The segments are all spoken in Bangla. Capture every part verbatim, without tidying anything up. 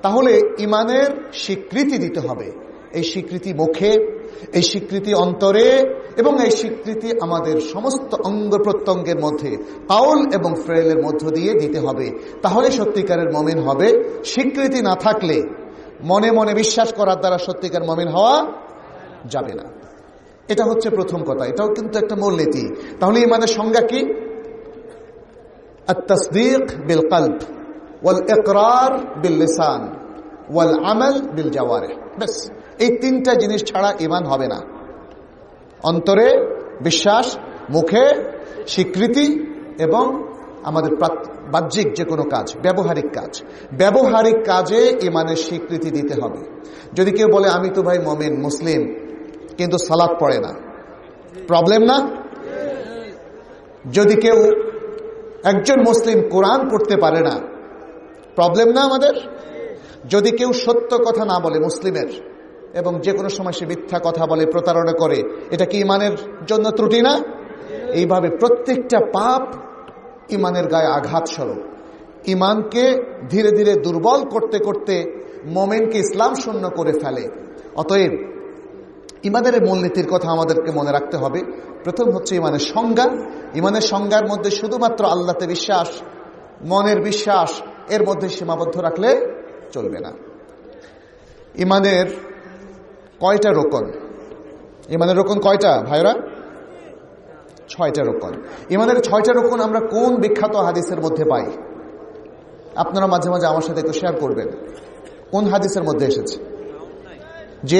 তাহলে ইমানের স্বীকৃতি দিতে হবে। এই স্বীকৃতি মুখে, এই স্বীকৃতি অন্তরে, এবং এই স্বীকৃতি আমাদের সমস্ত অঙ্গ প্রত্যঙ্গের মধ্যে কাউল এবং ফেলের মধ্য দিয়ে দিতে হবে। তাহলে সত্যিকারের মুমিন হবে। স্বীকৃতি না থাকলে, মনে মনে বিশ্বাস করার দ্বারা সত্যিকার মুমিন হওয়া যাবে না। এটা হচ্ছে প্রথম কথা। এটাও কিন্তু একটা মূলনীতি। তাহলে ইমানের সংজ্ঞা কি? আত-তাসদীক বিল কলব ওয়াল ইকরার বিল লিসান ওয়াল আমাল বিল জাওয়ারিহ। বাস, এই তিনটা জিনিস ছাড়া ঈমান হবে না। অন্তরে বিশ্বাস, মুখে স্বীকৃতি, এবং আমাদের বাহ্যিক যে কোনো কাজ, ব্যবহারিক কাজ। ব্যবহারিক কাজে ঈমানের স্বীকৃতি দিতে হবে। যদি কেউ বলে আমি তো ভাই মুমিন, মুসলিম, কিন্তু সালাত পড়ে না, প্রবলেম না? যদি কেউ একজন মুসলিম কোরআন পড়তে পারে না, প্রবলেম না আমাদের? যদি কেউ সত্য কথা না বলে মুসলিমের, এবং যে কোনো সময় সে মিথ্যা কথা বলে, প্রতারণা করে, এটা কি ঈমানের জন্য ত্রুটি না? এইভাবে প্রত্যেকটা পাপ ঈমানের গায়ে আঘাত স্বরূপ। ঈমানকে ধীরে ধীরে দুর্বল করতে করতে মুমিনকে ইসলাম শূন্য করে ফেলে। অতএব ঈমানের মূলনীতির কথা আমাদেরকে মনে রাখতে হবে। প্রথম হচ্ছে ঈমানের সংজ্ঞা। ঈমানের সংজ্ঞার মধ্যে শুধুমাত্র আল্লাহতে বিশ্বাস, মনের বিশ্বাস, এর মধ্যে সীমাবদ্ধ রাখলে চলবে না। ঈমানের কয়টা রোকন? ঈমানের রোকন কয়টা ভাইরা? ছয়টা রোকন। ঈমানের ছয়টা রোকন আমরা কোন বিখ্যাত হাদিসের মধ্যে পাই? আপনারা মাঝে মাঝে আমার সাথে একটু শেয়ার করবেন। কোন হাদিসের মধ্যে এসেছে? যে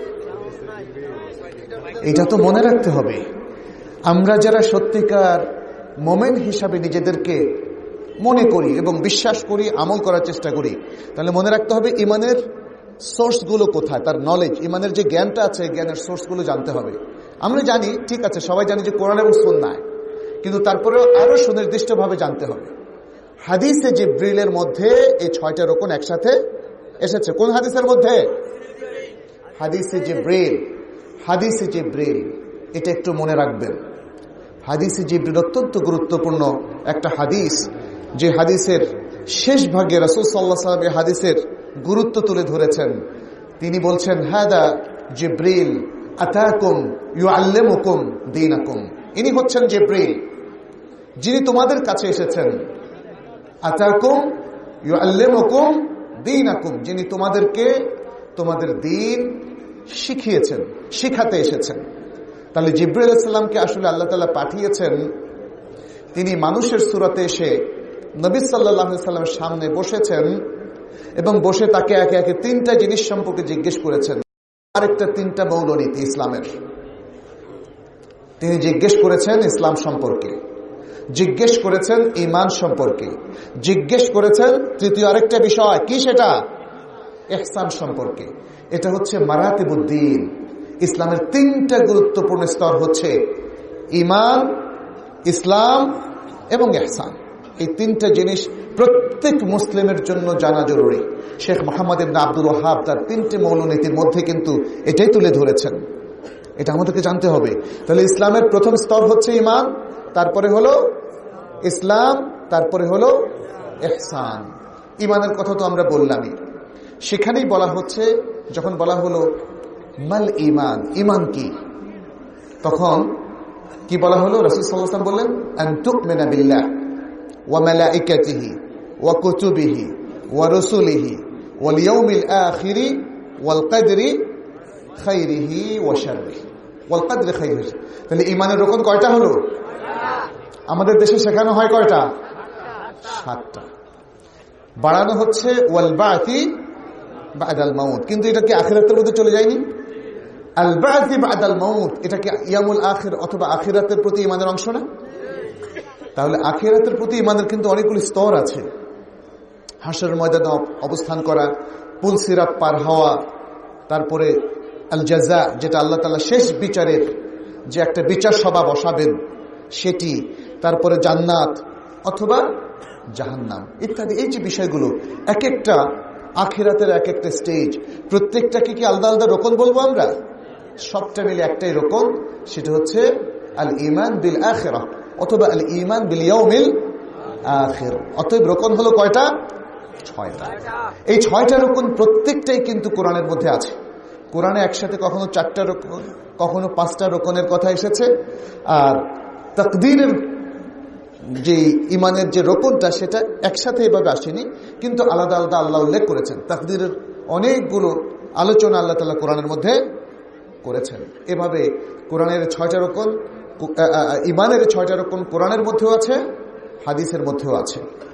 এটা তো মনে রাখতে হবে। আমরা যারা সত্যিকার মুমিন হিসাবে নিজেদেরকে মনে করি এবং বিশ্বাস করি, আমল করার চেষ্টা করি, তাহলে মনে রাখতে হবে ঈমানের সোর্সগুলো কোথায়, তার নলেজ, ঈমানের যে জ্ঞানটা আছে, জ্ঞানের সোর্সগুলো জানতে হবে। আমরা জানি, ঠিক আছে, সবাই জানি যে কোরআন এবং সুন্নাহ, কিন্তু তারপরেও আরো সুনির্দিষ্টভাবে জানতে হবে। হাদিসে জিবরিলের মধ্যে এই ছয়টা রকম একসাথে এসেছে। কোন হাদিসের মধ্যে? হাদিসে জিবরিল। হাদিসে জিবরিল, এটা একটু মনে রাখবেন। হাদিসে জিবরিল অত্যন্ত গুরুত্বপূর্ণ একটা হাদিস, যে হাদিসের শেষ ভাগে রাসূল সাল্লাল্লাহু আলাইহি ওয়াসাল্লাম হাদিসের গুরুত্ব তুলে ধরেছেন। তিনি বলছেন, হাদা জিবরিল আতাকুম ইউআল্লিমুকুম দীনাকুম। ইনি হচ্ছেন জিবরিল, যিনি তোমাদের কাছে এসেছেন। আতাকুম ইউআল্লিমুকুম দীনাকুম, যিনি তোমাদেরকে তোমাদের দ্বীন শিখিয়েছেন, শিখাতে এসেছেন। তাহলে জিবরিল আলাইহিস সালামকে আসলে আল্লাহ তাআলা পাঠিয়েছেন। তিনি মানুষের সূরতে এসে নবী সাল্লাল্লাহু আলাইহি ওয়াসাল্লামের সামনে বসেছেন এবং বসে তাকে একে একে তিনটা জিনিস সম্পর্কে জিজ্ঞেস করেছেন। আরেকটা তিনটা মৌলনীতি ইসলামের তিনি জিজ্ঞেস করেছেন। ইসলাম সম্পর্কে জিজ্ঞেস করেছেন, ঈমান সম্পর্কে জিজ্ঞেস করেছেন, তৃতীয় আরেকটা বিষয় কি, সেটা ইহসান সম্পর্কে। এটা হচ্ছে মারাতিবুদ্দিন। ইসলামের তিনটা গুরুত্বপূর্ণ স্তর হচ্ছে ঈমান, ইসলাম এবং ইহসান। এই তিনটা জিনিস প্রত্যেক মুসলিমের জন্য জানা জরুরি। শেখ মোহাম্মদ ইবনে আব্দুল ওয়াহাব তার তিনটি মৌলনীতির মধ্যে কিন্তু এটাই তুলে ধরেছেন। এটা আমাদেরকে জানতে হবে। তাহলে ইসলামের প্রথম স্তর হচ্ছে ঈমান, তারপরে হলো ইসলাম, তারপরে হলো ইহসান। ঈমানের কথা তো আমরা বললামই। সেখানেই বলা হচ্ছে, যখন বলা হলো মাল ঈমান, ঈমান কি, তখন কি বলা হলো? রাসূল সাল্লাল্লাহু আলাইহি ওয়াসাল্লাম বললেন, আন তু'মিনা বিল্লাহ ওয়া মালাইকাতিহি ওয়া কুতুবিহি ওয়া রুসুলিহি ওয়াল ইয়াউমিল আখিরি ওয়াল কদরি খাইরিহি ওয়া শাররিহি ওয়াল কদরি খাইরিহি। তাহলে ঈমানের রকম কয়টা হলো? আমাদের দেশে শেখানো হয় কয়টা? সাতটা। বাড়ানো হচ্ছে ওয়াল বা'থি বা'দাল মাউত, কিন্তু এটা কি আখিরাতের মধ্যে চলে যায়নি? আল বা'থি বা'দাল মাউত, এটা কি ইয়ামুল আখির অথবা আখিরাতের প্রতি ঈমানের অংশ না? তাহলে আখিরাতের প্রতি ঈমানের কিন্তু অনেকগুলি স্তর আছে। হাশরের ময়দানে অবস্থান করা, পুল সিরাত পার হওয়া, তারপরে আল জাযা, যেটা আল্লাহ তাআলা শেষ বিচারের যে একটা বিচার সভা বসাবেন সেটি, তারপরে জান্নাত অথবা জাহান্নাম ইত্যাদি। এই যে বিষয়গুলো এক একটা আখিরাতের এক একটা স্টেজ, প্রত্যেকটাকে কি আলাদা আলাদা রকম বলবো আমরা? সবটা মিলে একটাই রকম, সেটা হচ্ছে আল ঈমান বিল আখিরাহ অথবা আল ঈমান বিল ইয়াউমিল আখির। অতএব রকম হলো কয়টা? ছয়টা। এই ছয়টা রকম প্রত্যেকটাই কিন্তু কোরআনের মধ্যে আছে। কোরআনে একসাথে কখনো চারটা রকম, কখনো পাঁচটা রকমের কথা এসেছে। আর তাকদীরের যে ইমানের যে রকমটা সেটা একসাথে এভাবে আসেনি, কিন্তু আলাদা আলাদা আল্লাহ উল্লেখ করেছেন। তাকদীরের অনেকগুলো আলোচনা আল্লাহ তাআলা কোরআনের মধ্যে করেছেন। এভাবে কোরআনের ছয়টা রকম, ইমানের ছয়টা রকম কোরআনের মধ্যেও আছে, হাদিসের মধ্যেও আছে।